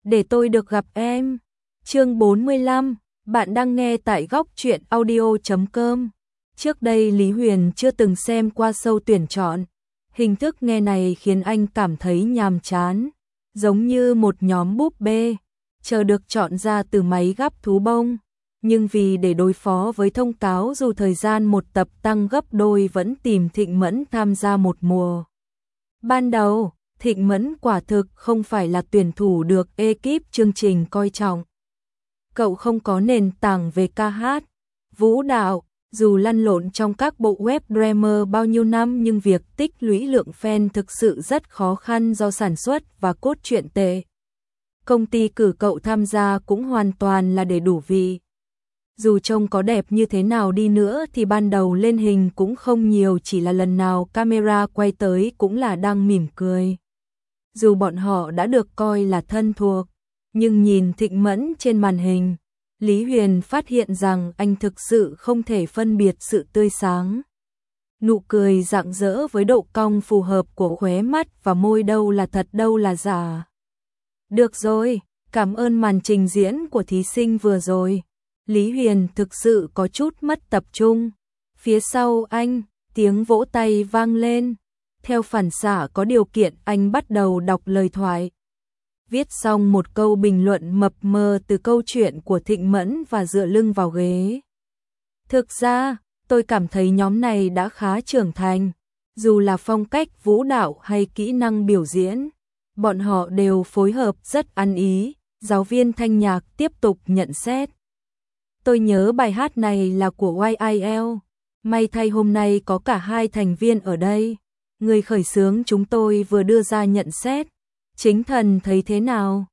để tôi được gặp em. Chương 45, bạn đang nghe tại góc truyện audio.com. Trước đây Lý Huyền chưa từng xem qua show tuyển chọn. Hình thức nghe này khiến anh cảm thấy nhàm chán, giống như một nhóm búp bê, chờ được chọn ra từ máy gắp thú bông. Nhưng vì để đối phó với thông cáo dù thời gian một tập tăng gấp đôi vẫn tìm Thịnh Mẫn tham gia một mùa. Ban đầu, Thịnh Mẫn quả thực không phải là tuyển thủ được ekip chương trình coi trọng. Cậu không có nền tảng về ca hát, vũ đạo, dù lăn lộn trong các bộ web drama bao nhiêu năm nhưng việc tích lũy lượng fan thực sự rất khó khăn do sản xuất và cốt truyện tệ. Công ty cử cậu tham gia cũng hoàn toàn là để đủ vị. Dù trông có đẹp như thế nào đi nữa thì ban đầu lên hình cũng không nhiều, chỉ là lần nào camera quay tới cũng là đang mỉm cười. Dù bọn họ đã được coi là thân thuộc, nhưng nhìn Thịnh Mẫn trên màn hình, Lý Huyền phát hiện rằng anh thực sự không thể phân biệt sự tươi sáng, nụ cười rạng rỡ với độ cong phù hợp của khóe mắt và môi đâu là thật đâu là giả. Được rồi, cảm ơn màn trình diễn của thí sinh vừa rồi. Lý Huyền thực sự có chút mất tập trung. Phía sau anh, tiếng vỗ tay vang lên. Theo phản xạ có điều kiện anh bắt đầu đọc lời thoại. Viết xong một câu bình luận mập mờ từ câu chuyện của Thịnh Mẫn và dựa lưng vào ghế. Thực ra, tôi cảm thấy nhóm này đã khá trưởng thành. Dù là phong cách vũ đạo hay kỹ năng biểu diễn, bọn họ đều phối hợp rất ăn ý. Giáo viên thanh nhạc tiếp tục nhận xét. Tôi nhớ bài hát này là của YIL. May thay hôm nay có cả hai thành viên ở đây. Người khởi xướng chúng tôi vừa đưa ra nhận xét. Chính Thần thấy thế nào?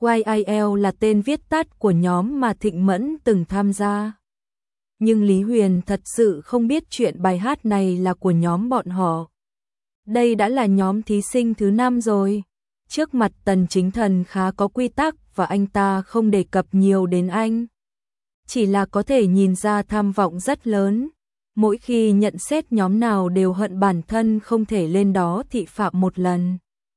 YIL là tên viết tắt của nhóm mà Thịnh Mẫn từng tham gia. Nhưng Lý Huyền thật sự không biết chuyện bài hát này là của nhóm bọn họ. Đây đã là nhóm thí sinh thứ 5 rồi. Trước mặt Tần Chính Thần khá có quy tắc và anh ta không đề cập nhiều đến anh. Chỉ là có thể nhìn ra tham vọng rất lớn. Mỗi khi nhận xét nhóm nào đều hận bản thân không thể lên đó thị phạm một lần.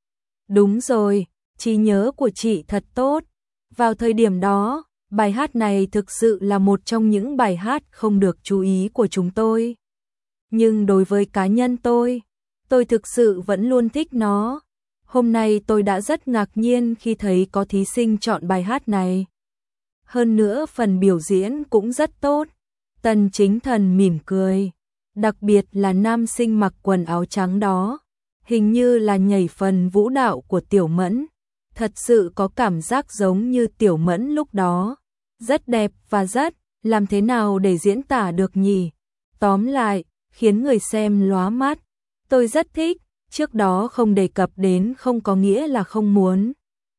Đúng rồi, trí nhớ của chị thật tốt. Vào thời điểm đó, bài hát này thực sự là một trong những bài hát không được chú ý của chúng tôi. Nhưng đối với cá nhân tôi thực sự vẫn luôn thích nó. Hôm nay tôi đã rất ngạc nhiên khi thấy có thí sinh chọn bài hát này. Hơn nữa phần biểu diễn cũng rất tốt. Tần Chính Thần mỉm cười. Đặc biệt là nam sinh mặc quần áo trắng đó. Hình như là nhảy phần vũ đạo của Tiểu Mẫn. Thật sự có cảm giác giống như Tiểu Mẫn lúc đó. Rất đẹp và rất, làm thế nào để diễn tả được nhỉ? Tóm lại, khiến người xem lóa mắt. Tôi rất thích, trước đó không đề cập đến không có nghĩa là không muốn.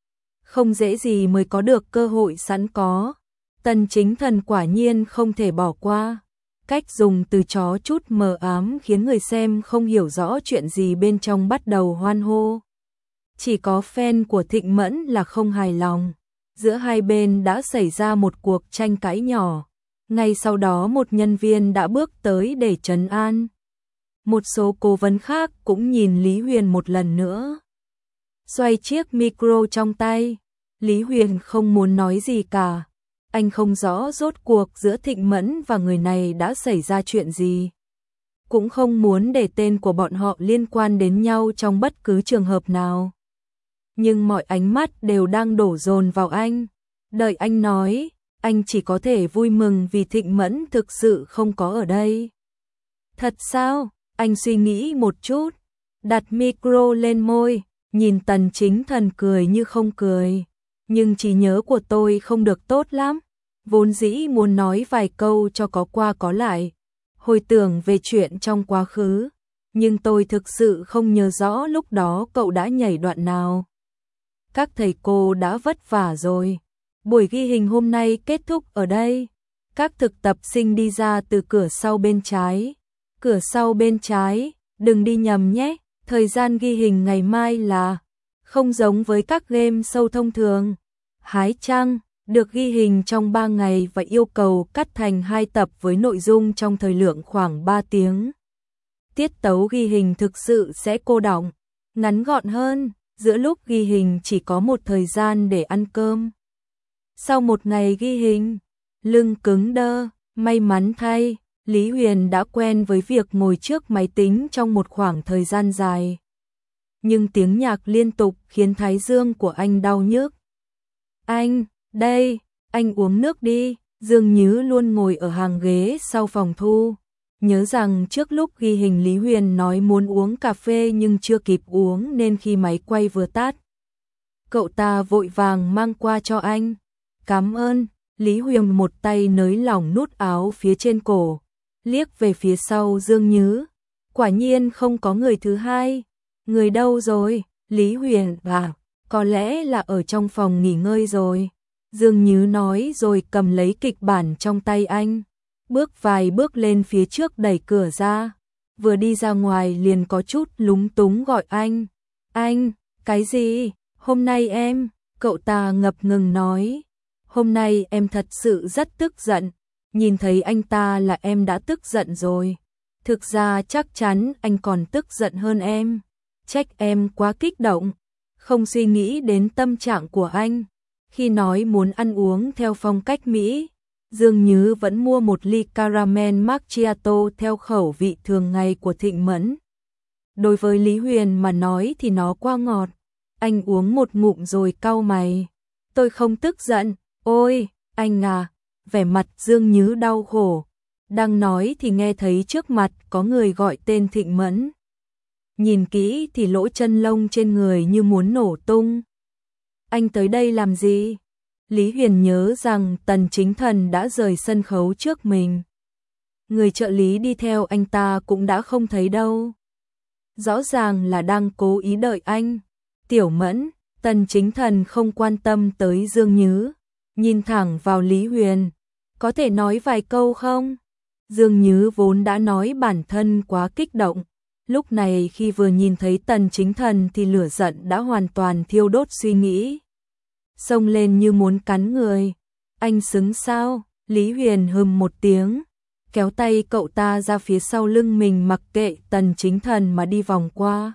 Không dễ gì mới có được cơ hội sẵn có. Tần Chính Thần quả nhiên không thể bỏ qua. Cách dùng từ chó chút mờ ám khiến người xem không hiểu rõ chuyện gì bên trong bắt đầu hoan hô. Chỉ có fan của Thịnh Mẫn là không hài lòng. Giữa hai bên đã xảy ra một cuộc tranh cãi nhỏ. Ngay sau đó một nhân viên đã bước tới để trấn an. Một số cố vấn khác cũng nhìn Lý Huyền một lần nữa. Xoay chiếc micro trong tay. Lý Huyền không muốn nói gì cả. Anh không rõ rốt cuộc giữa Thịnh Mẫn và người này đã xảy ra chuyện gì. Cũng không muốn để tên của bọn họ liên quan đến nhau trong bất cứ trường hợp nào. Nhưng mọi ánh mắt đều đang đổ dồn vào anh. Đợi anh nói, anh chỉ có thể vui mừng vì Thịnh Mẫn thực sự không có ở đây. Thật sao? Anh suy nghĩ một chút. Đặt micro lên môi, nhìn Tần Chính Thần cười như không cười. Nhưng trí nhớ của tôi không được tốt lắm. Vốn dĩ muốn nói vài câu cho có qua có lại. Hồi tưởng về chuyện trong quá khứ. Nhưng tôi thực sự không nhớ rõ lúc đó cậu đã nhảy đoạn nào. Các thầy cô đã vất vả rồi. Buổi ghi hình hôm nay kết thúc ở đây. Các thực tập sinh đi ra từ cửa sau bên trái. Cửa sau bên trái, đừng đi nhầm nhé. Thời gian ghi hình ngày mai là không giống với các game show thông thường. Hái trăng, được ghi hình trong 3 ngày và yêu cầu cắt thành 2 tập với nội dung trong thời lượng khoảng 3 tiếng. Tiết tấu ghi hình thực sự sẽ cô đọng, ngắn gọn hơn. giữa lúc ghi hình chỉ có một thời gian để ăn cơm. Sau một ngày ghi hình, lưng cứng đơ, may mắn thay, Lý Huyền đã quen với việc ngồi trước máy tính trong một khoảng thời gian dài. Nhưng tiếng nhạc liên tục khiến thái dương của anh đau nhức. Anh, đây, anh uống nước đi. Dương Nhứ luôn ngồi ở hàng ghế sau phòng thu. Nhớ rằng trước lúc ghi hình Lý Huyền nói muốn uống cà phê nhưng chưa kịp uống nên khi máy quay vừa tắt, cậu ta vội vàng mang qua cho anh. Cảm ơn. Lý Huyền một tay nới lỏng nút áo phía trên cổ, liếc về phía sau Dương Nhứ. Quả nhiên không có người thứ hai. Người đâu rồi? Lý Huyền có lẽ là ở trong phòng nghỉ ngơi rồi. Dương Nhứ nói rồi cầm lấy kịch bản trong tay anh, bước vài bước lên phía trước đẩy cửa ra. Vừa đi ra ngoài liền có chút lúng túng gọi anh. Anh, cái gì? Hôm nay em, cậu ta ngập ngừng nói. Hôm nay em thật sự rất tức giận. Nhìn thấy anh ta là em đã tức giận rồi. Thực ra chắc chắn anh còn tức giận hơn em. Trách em quá kích động, không suy nghĩ đến tâm trạng của anh. Khi nói muốn ăn uống theo phong cách Mỹ, Dương Nhứ vẫn mua một ly caramel macchiato theo khẩu vị thường ngày của Thịnh Mẫn. Đối với Lý Huyền mà nói thì nó quá ngọt. Anh uống một ngụm rồi cau mày. Tôi không tức giận. Ôi, anh à. Vẻ mặt Dương Nhứ đau khổ. Đang nói thì nghe thấy trước mặt có người gọi tên Thịnh Mẫn. Nhìn kỹ thì lỗ chân lông trên người như muốn nổ tung. Anh tới đây làm gì? Lý Huyền nhớ rằng Tần Chính Thần đã rời sân khấu trước mình. Người trợ lý đi theo anh ta cũng đã không thấy đâu. Rõ ràng là đang cố ý đợi anh. Tiểu Mẫn, Tần Chính Thần không quan tâm tới Dương Nhứ, nhìn thẳng vào Lý Huyền. Có thể nói vài câu không? Dương Nhứ vốn đã nói bản thân quá kích động. Lúc này khi vừa nhìn thấy Tần Chính Thần thì lửa giận đã hoàn toàn thiêu đốt suy nghĩ. Xông lên như muốn cắn người. Anh xứng sao? Lý Huyền hừm một tiếng, kéo tay cậu ta ra phía sau lưng mình mặc kệ Tần Chính Thần mà đi vòng qua.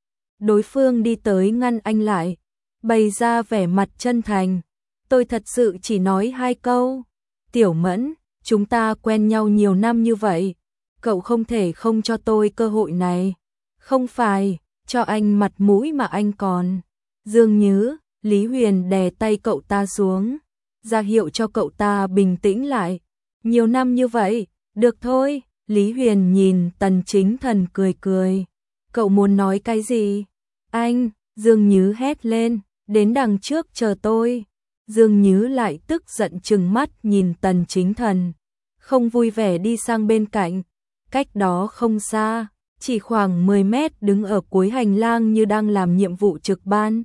Đối phương đi tới ngăn anh lại, bày ra vẻ mặt chân thành. Tôi thật sự chỉ nói 2 câu. Tiểu Mẫn, chúng ta quen nhau nhiều năm như vậy. Cậu không thể không cho tôi cơ hội này. Không phải, cho anh mặt mũi mà anh còn. Dương Nhứ, Lý Huyền đè tay cậu ta xuống, ra hiệu cho cậu ta bình tĩnh lại. Nhiều năm như vậy, được thôi. Lý Huyền nhìn Tần Chính Thần cười cười. Cậu muốn nói cái gì? Anh, Dương Nhứ hét lên, đến đằng trước chờ tôi. Dương Nhứ lại tức giận trừng mắt nhìn Tần Chính Thần, không vui vẻ đi sang bên cạnh. Cách đó không xa, chỉ khoảng 10 mét đứng ở cuối hành lang như đang làm nhiệm vụ trực ban.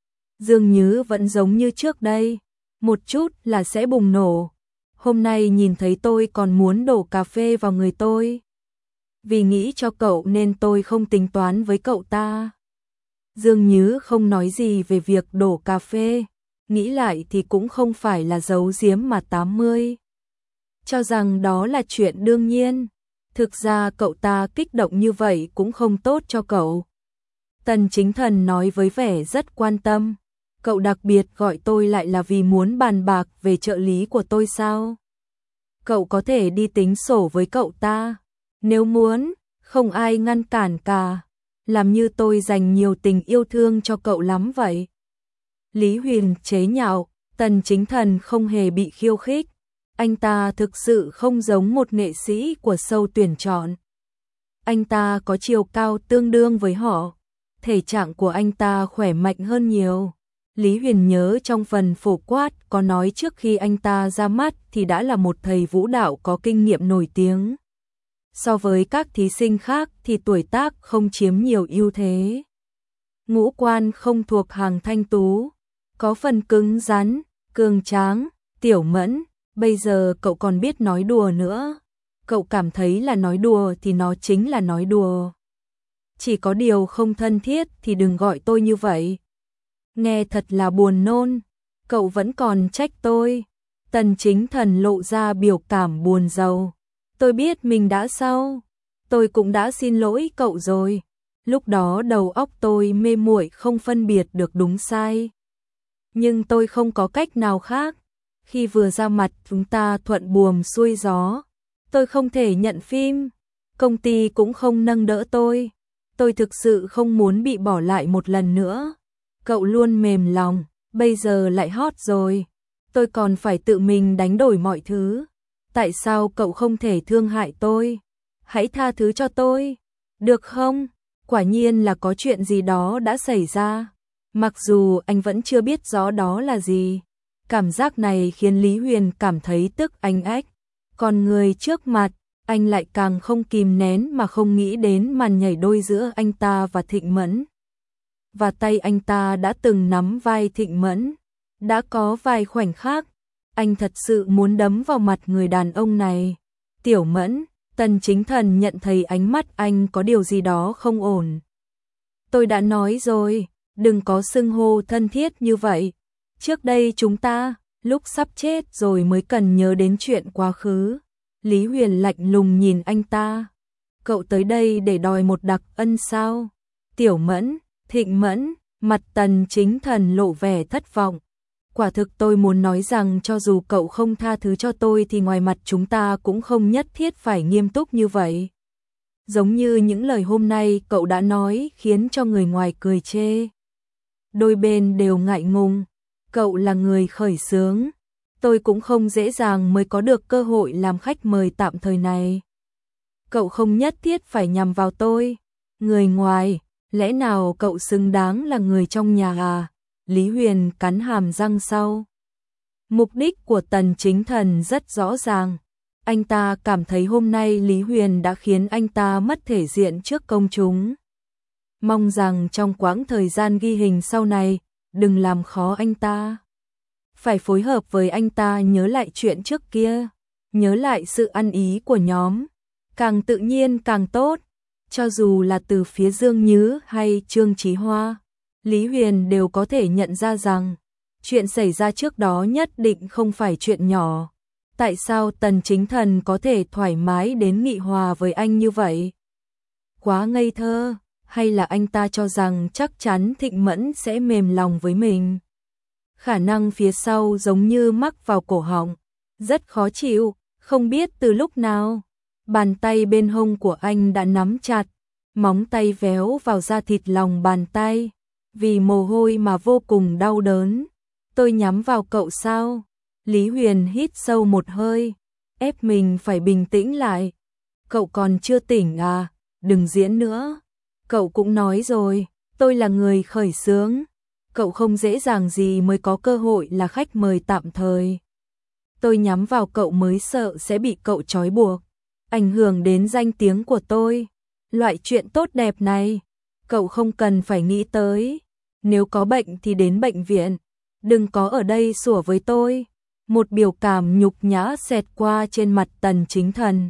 Dương Nhứ vẫn giống như trước đây, một chút là sẽ bùng nổ. Hôm nay nhìn thấy tôi còn muốn đổ cà phê vào người tôi. Vì nghĩ cho cậu nên tôi không tính toán với cậu ta. Dương Nhứ không nói gì về việc đổ cà phê, nghĩ lại thì cũng không phải là giấu giếm mà 80. Cho rằng đó là chuyện đương nhiên. Thực ra cậu ta kích động như vậy cũng không tốt cho cậu. Tần Chính Thần nói với vẻ rất quan tâm. Cậu đặc biệt gọi tôi lại là vì muốn bàn bạc về trợ lý của tôi sao? Cậu có thể đi tính sổ với cậu ta. Nếu muốn, không ai ngăn cản cả. Làm như tôi dành nhiều tình yêu thương cho cậu lắm vậy. Lý Huyền chế nhạo, Tần Chính Thần không hề bị khiêu khích. Anh ta thực sự không giống một nghệ sĩ của show tuyển chọn. Anh ta có chiều cao tương đương với họ. Thể trạng của anh ta khỏe mạnh hơn nhiều. Lý Huyền nhớ trong phần phổ quát có nói trước khi anh ta ra mắt thì đã là một thầy vũ đạo có kinh nghiệm nổi tiếng. So với các thí sinh khác thì tuổi tác không chiếm nhiều ưu thế. Ngũ quan không thuộc hàng thanh tú, có phần cứng rắn, cường tráng. Tiểu Mẫn, bây giờ cậu còn biết nói đùa nữa. Cậu cảm thấy là nói đùa thì nó chính là nói đùa. Chỉ có điều không thân thiết thì đừng gọi tôi như vậy. Nghe thật là buồn nôn. Cậu vẫn còn trách tôi. Tần Chính Thần lộ ra biểu cảm buồn rầu. Tôi biết mình đã sao. Tôi cũng đã xin lỗi cậu rồi. Lúc đó đầu óc tôi mê muội không phân biệt được đúng sai. Nhưng tôi không có cách nào khác. Khi vừa ra mặt chúng ta thuận buồm xuôi gió. Tôi không thể nhận phim. Công ty cũng không nâng đỡ tôi. Tôi thực sự không muốn bị bỏ lại một lần nữa. Cậu luôn mềm lòng, bây giờ lại hot rồi. Tôi còn phải tự mình đánh đổi mọi thứ. Tại sao cậu không thể thương hại tôi? Hãy tha thứ cho tôi, được không? Quả nhiên là có chuyện gì đó đã xảy ra. Mặc dù anh vẫn chưa biết rõ đó là gì. Cảm giác này khiến Lý Huyền cảm thấy tức anh ách. Còn người trước mặt, anh lại càng không kìm nén mà không nghĩ đến màn nhảy đôi giữa anh ta và Thịnh Mẫn. Và tay anh ta đã từng nắm vai Thịnh Mẫn. Đã có vài khoảnh khắc, anh thật sự muốn đấm vào mặt người đàn ông này. Tiểu Mẫn, Tần Chính Thần nhận thấy ánh mắt anh có điều gì đó không ổn. Tôi đã nói rồi, đừng có xưng hô thân thiết như vậy. Trước đây chúng ta, lúc sắp chết rồi mới cần nhớ đến chuyện quá khứ. Lý Huyền lạnh lùng nhìn anh ta. Cậu tới đây để đòi một đặc ân sao? Tiểu Mẫn, Thịnh Mẫn, mặt Tần Chính Thần lộ vẻ thất vọng. Quả thực tôi muốn nói rằng cho dù cậu không tha thứ cho tôi thì ngoài mặt chúng ta cũng không nhất thiết phải nghiêm túc như vậy. Giống như những lời hôm nay cậu đã nói khiến cho người ngoài cười chê. Đôi bên đều ngại ngùng. Cậu là người khởi xướng. Tôi cũng không dễ dàng mới có được cơ hội làm khách mời tạm thời này. Cậu không nhất thiết phải nhằm vào tôi. Người ngoài, lẽ nào cậu xứng đáng là người trong nhà à? Lý Huyền cắn hàm răng sau. Mục đích của Tần Chính Thần rất rõ ràng. Anh ta cảm thấy hôm nay Lý Huyền đã khiến anh ta mất thể diện trước công chúng. Mong rằng trong quãng thời gian ghi hình sau này, đừng làm khó anh ta. Phải phối hợp với anh ta nhớ lại chuyện trước kia, nhớ lại sự ăn ý của nhóm. Càng tự nhiên càng tốt, cho dù là từ phía Dương Nhứ hay Trương Chí Hoa. Lý Huyền đều có thể nhận ra rằng, chuyện xảy ra trước đó nhất định không phải chuyện nhỏ. Tại sao Tần Chính Thần có thể thoải mái đến nghị hòa với anh như vậy? Quá ngây thơ, hay là anh ta cho rằng chắc chắn Thịnh Mẫn sẽ mềm lòng với mình? Khả năng phía sau giống như mắc vào cổ họng, rất khó chịu, không biết từ lúc nào. Bàn tay bên hông của anh đã nắm chặt, móng tay véo vào da thịt lòng bàn tay. Vì mồ hôi mà vô cùng đau đớn. Tôi nhắm vào cậu sao? Lý Huyền hít sâu một hơi, ép mình phải bình tĩnh lại. Cậu còn chưa tỉnh à? Đừng diễn nữa. Cậu cũng nói rồi, tôi là người khởi xướng. Cậu không dễ dàng gì mới có cơ hội là khách mời tạm thời. Tôi nhắm vào cậu mới sợ sẽ bị cậu trói buộc, ảnh hưởng đến danh tiếng của tôi. Loại chuyện tốt đẹp này, cậu không cần phải nghĩ tới. Nếu có bệnh thì đến bệnh viện, đừng có ở đây sủa với tôi. Một biểu cảm nhục nhã xẹt qua trên mặt Tần Chính Thần.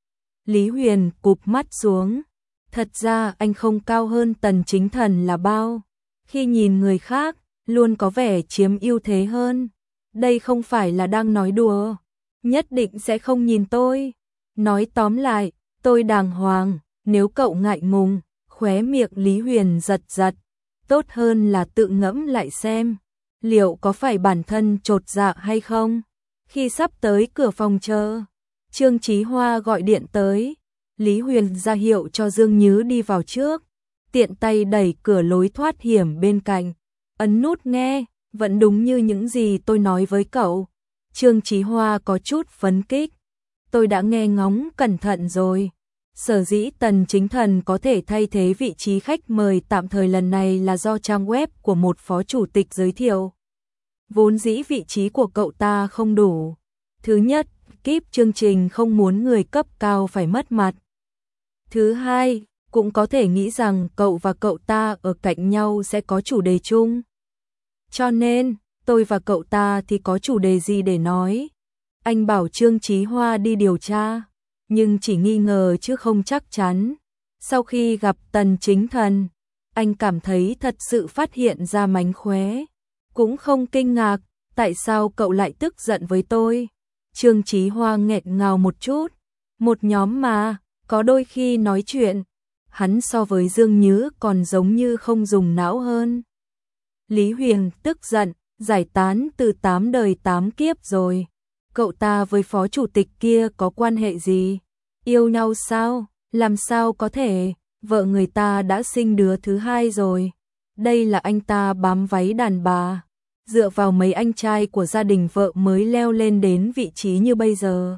Lý Huyền cụp mắt xuống. Thật ra anh không cao hơn Tần Chính Thần là bao. Khi nhìn người khác, luôn có vẻ chiếm ưu thế hơn. Đây không phải là đang nói đùa. Nhất định sẽ không nhìn tôi. Nói tóm lại, tôi đàng hoàng. Nếu cậu ngại ngùng, khóe miệng Lý Huyền giật giật. Tốt hơn là tự ngẫm lại xem, liệu có phải bản thân chột dạ hay không? Khi sắp tới cửa phòng chờ, Trương Chí Hoa gọi điện tới. Lý Huyền ra hiệu cho Dương Nhứ đi vào trước, tiện tay đẩy cửa lối thoát hiểm bên cạnh. Ấn nút nghe, vẫn đúng như những gì tôi nói với cậu. Trương Chí Hoa có chút phấn khích. Tôi đã nghe ngóng cẩn thận rồi. Sở dĩ Tần Chính Thần có thể thay thế vị trí khách mời tạm thời lần này là do trang web của một phó chủ tịch giới thiệu. Vốn dĩ vị trí của cậu ta không đủ. Thứ nhất, kíp chương trình không muốn người cấp cao phải mất mặt. Thứ hai, cũng có thể nghĩ rằng cậu và cậu ta ở cạnh nhau sẽ có chủ đề chung. Cho nên, tôi và cậu ta thì có chủ đề gì để nói. Anh bảo Trương Chí Hoa đi điều tra, nhưng chỉ nghi ngờ chứ không chắc chắn. Sau khi gặp Tần Chính Thần, anh cảm thấy thật sự phát hiện ra mánh khóe. Cũng không kinh ngạc, tại sao cậu lại tức giận với tôi? Trương Chí Hoa nghẹn ngào một chút. Một nhóm mà, có đôi khi nói chuyện, hắn so với Dương Nhứ còn giống như không dùng não hơn. Lý Huyền tức giận, giải tán từ 8 đời 8 kiếp rồi. Cậu ta với phó chủ tịch kia có quan hệ gì? Yêu nhau sao? Làm sao có thể? Vợ người ta đã sinh đứa thứ hai rồi. Đây là anh ta bám váy đàn bà, dựa vào mấy anh trai của gia đình vợ mới leo lên đến vị trí như bây giờ.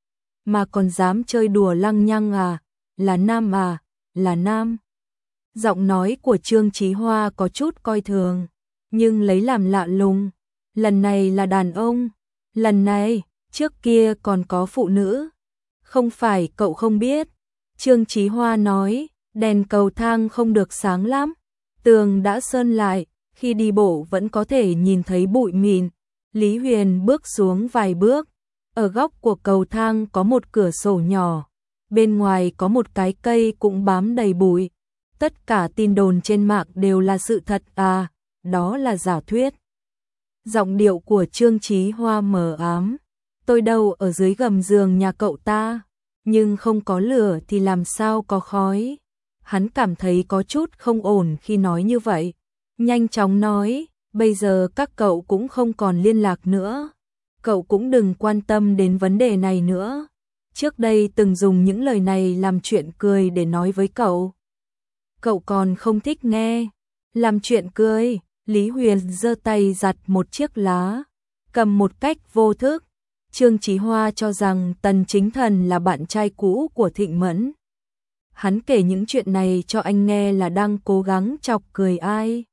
Mà còn dám chơi đùa lăng nhăng à? Là nam à? Là nam. Giọng nói của Trương Chí Hoa có chút coi thường, nhưng lấy làm lạ lùng. Lần này là đàn ông, lần này, trước kia còn có phụ nữ. Không phải cậu không biết. Trương Chí Hoa nói, đèn cầu thang không được sáng lắm, tường đã sơn lại, khi đi bộ vẫn có thể nhìn thấy bụi mịn. Lý Huyền bước xuống vài bước, ở góc của cầu thang có một cửa sổ nhỏ, bên ngoài có một cái cây cũng bám đầy bụi. Tất cả tin đồn trên mạng đều là sự thật à, đó là giả thuyết. Giọng điệu của Trương Chí Hoa mờ ám, tôi đâu ở dưới gầm giường nhà cậu ta, nhưng không có lửa thì làm sao có khói. Hắn cảm thấy có chút không ổn khi nói như vậy, nhanh chóng nói, bây giờ các cậu cũng không còn liên lạc nữa, cậu cũng đừng quan tâm đến vấn đề này nữa. Trước đây từng dùng những lời này làm chuyện cười để nói với cậu. Cậu còn không thích nghe. Làm chuyện cười, Lý Huyền giơ tay giặt một chiếc lá, cầm một cách vô thức. Trương Chí Hoa cho rằng Tần Chính Thần là bạn trai cũ của Thịnh Mẫn. Hắn kể những chuyện này cho anh nghe là đang cố gắng chọc cười ai.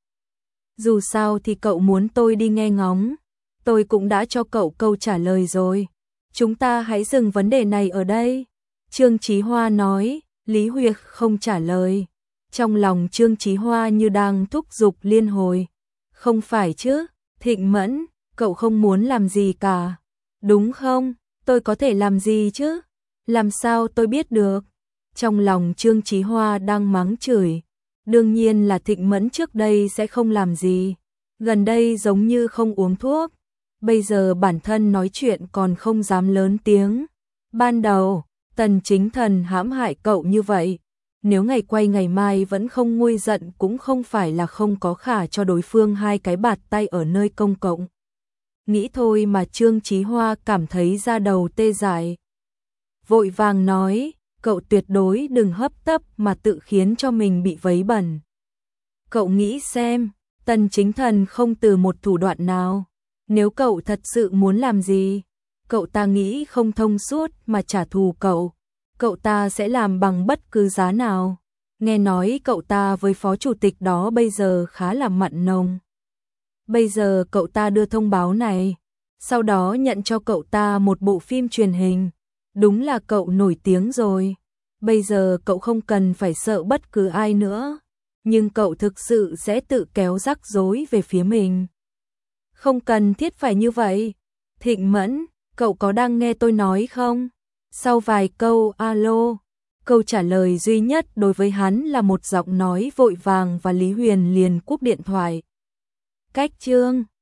Dù sao thì cậu muốn tôi đi nghe ngóng, tôi cũng đã cho cậu câu trả lời rồi. Chúng ta hãy dừng vấn đề này ở đây. Trương Chí Hoa nói. Lý Huyền không trả lời. Trong lòng Trương Chí Hoa như đang thúc giục liên hồi. Không phải chứ, Thịnh Mẫn, cậu không muốn làm gì cả. Đúng không? Tôi có thể làm gì chứ? Làm sao tôi biết được? Trong lòng Trương Chí Hoa đang mắng chửi. Đương nhiên là Thịnh Mẫn trước đây sẽ không làm gì. Gần đây giống như không uống thuốc. Bây giờ bản thân nói chuyện còn không dám lớn tiếng. Ban đầu, Tần Chính Thần hãm hại cậu như vậy. Nếu ngày quay ngày mai vẫn không nguôi giận cũng không phải là không có khả cho đối phương 2 cái bạt tay ở nơi công cộng. Nghĩ thôi mà Trương Chí Hoa cảm thấy da đầu tê dại. Vội vàng nói, cậu tuyệt đối đừng hấp tấp mà tự khiến cho mình bị vấy bẩn. Cậu nghĩ xem, Tần Chính Thần không từ một thủ đoạn nào. Nếu cậu thật sự muốn làm gì, cậu ta nghĩ không thông suốt mà trả thù cậu ta sẽ làm bằng bất cứ giá nào. Nghe nói cậu ta với phó chủ tịch đó bây giờ khá là mặn nồng. Bây giờ cậu ta đưa thông báo này, sau đó nhận cho cậu ta một bộ phim truyền hình. Đúng là cậu nổi tiếng rồi. Bây giờ cậu không cần phải sợ bất cứ ai nữa, nhưng cậu thực sự sẽ tự kéo rắc rối về phía mình. Không cần thiết phải như vậy. Thịnh Mẫn, cậu có đang nghe tôi nói không? Sau vài câu alo, câu trả lời duy nhất đối với hắn là một giọng nói vội vàng và Lý Huyền liền cúp điện thoại. Cách chương